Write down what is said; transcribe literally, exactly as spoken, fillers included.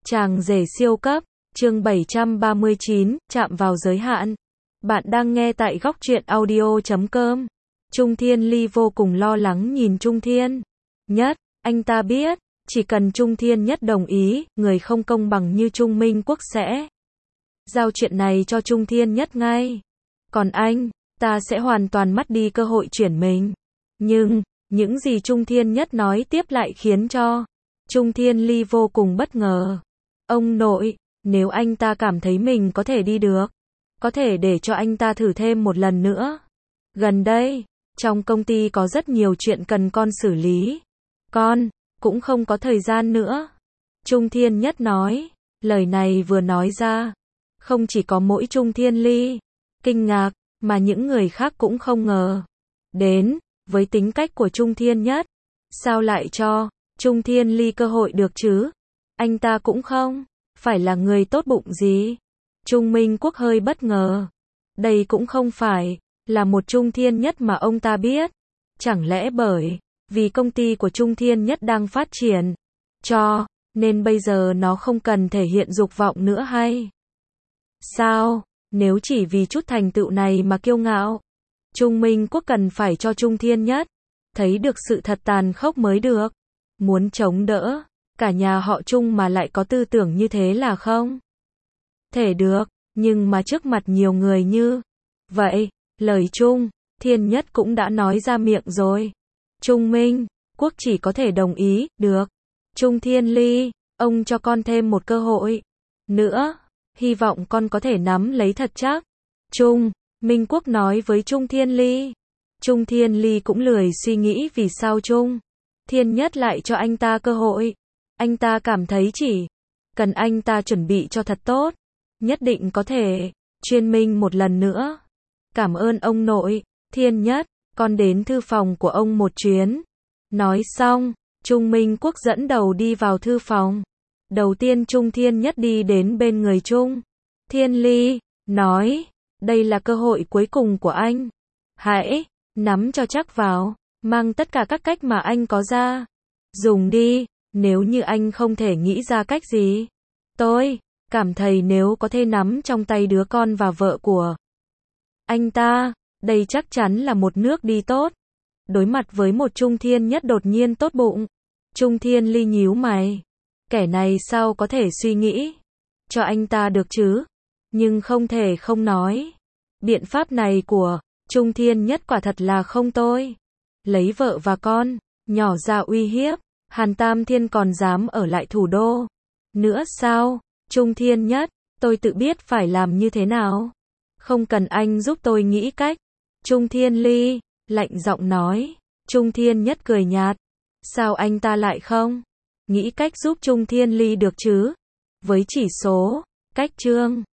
Chàng rể siêu cấp, chương bảy trăm ba mươi chín, chạm vào giới hạn. Bạn đang nghe tại góc truyện audio chấm com. Trung Thiên Ly vô cùng lo lắng nhìn Trung Thiên Nhất, anh ta biết, chỉ cần Trung Thiên Nhất đồng ý, người không công bằng như Trung Minh Quốc sẽ giao chuyện này cho Trung Thiên Nhất ngay. Còn anh, ta sẽ hoàn toàn mất đi cơ hội chuyển mình. Nhưng, những gì Trung Thiên Nhất nói tiếp lại khiến cho Trung Thiên Ly vô cùng bất ngờ. Ông nội, nếu anh ta cảm thấy mình có thể đi được, có thể để cho anh ta thử thêm một lần nữa. Gần đây, trong công ty có rất nhiều chuyện cần con xử lý. Con, cũng không có thời gian nữa. Trung Thiên Nhất nói, lời này vừa nói ra, không chỉ có mỗi Trung Thiên Ly kinh ngạc, mà những người khác cũng không ngờ đến, với tính cách của Trung Thiên Nhất, sao lại cho Trung Thiên Ly cơ hội được chứ? Anh ta cũng không phải là người tốt bụng gì. Trung Minh Quốc hơi bất ngờ. Đây cũng không phải là một Trung Thiên Nhất mà ông ta biết. Chẳng lẽ bởi vì công ty của Trung Thiên Nhất đang phát triển, cho nên bây giờ nó không cần thể hiện dục vọng nữa hay sao? Nếu chỉ vì chút thành tựu này mà kiêu ngạo, Trung Minh Quốc cần phải cho Trung Thiên Nhất thấy được sự thật tàn khốc mới được. Muốn chống đỡ cả nhà họ Trung mà lại có tư tưởng như thế là không thể được. Nhưng mà trước mặt nhiều người như vậy, lời Trung Thiên Nhất cũng đã nói ra miệng rồi. Trung Minh Quốc chỉ có thể đồng ý. Được, Trung Thiên Ly, ông cho con thêm một cơ hội nữa, hy vọng con có thể nắm lấy thật chắc. Trung Minh Quốc nói với Trung Thiên Ly. Trung Thiên Ly cũng lười suy nghĩ vì sao Trung Thiên Nhất lại cho anh ta cơ hội. Anh ta cảm thấy chỉ cần anh ta chuẩn bị cho thật tốt, nhất định có thể chuyên minh một lần nữa. Cảm ơn ông nội. Thiên Nhất, con đến thư phòng của ông một chuyến. Nói xong, Trung Minh Quốc dẫn đầu đi vào thư phòng. Đầu tiên Trung Thiên Nhất đi đến bên người Trung Thiên Ly, nói, đây là cơ hội cuối cùng của anh. Hãy nắm cho chắc vào, mang tất cả các cách mà anh có ra dùng đi. Nếu như anh không thể nghĩ ra cách gì, tôi cảm thấy nếu có thể nắm trong tay đứa con và vợ của anh ta, đây chắc chắn là một nước đi tốt. Đối mặt với một Trung Thiên Nhất đột nhiên tốt bụng, Trung Thiên Ly nhíu mày. Kẻ này sao có thể suy nghĩ cho anh ta được chứ? Nhưng không thể không nói, biện pháp này của Trung Thiên Nhất quả thật là không tồi. Lấy vợ và con nhỏ ra uy hiếp Hàn Tam Thiên còn dám ở lại thủ đô nữa sao? Trung Thiên Nhất, tôi tự biết phải làm như thế nào, không cần anh giúp tôi nghĩ cách. Trung Thiên Ly lạnh giọng nói. Trung Thiên Nhất cười nhạt. Sao anh ta lại không nghĩ cách giúp Trung Thiên Ly được chứ? Với chỉ số cách chương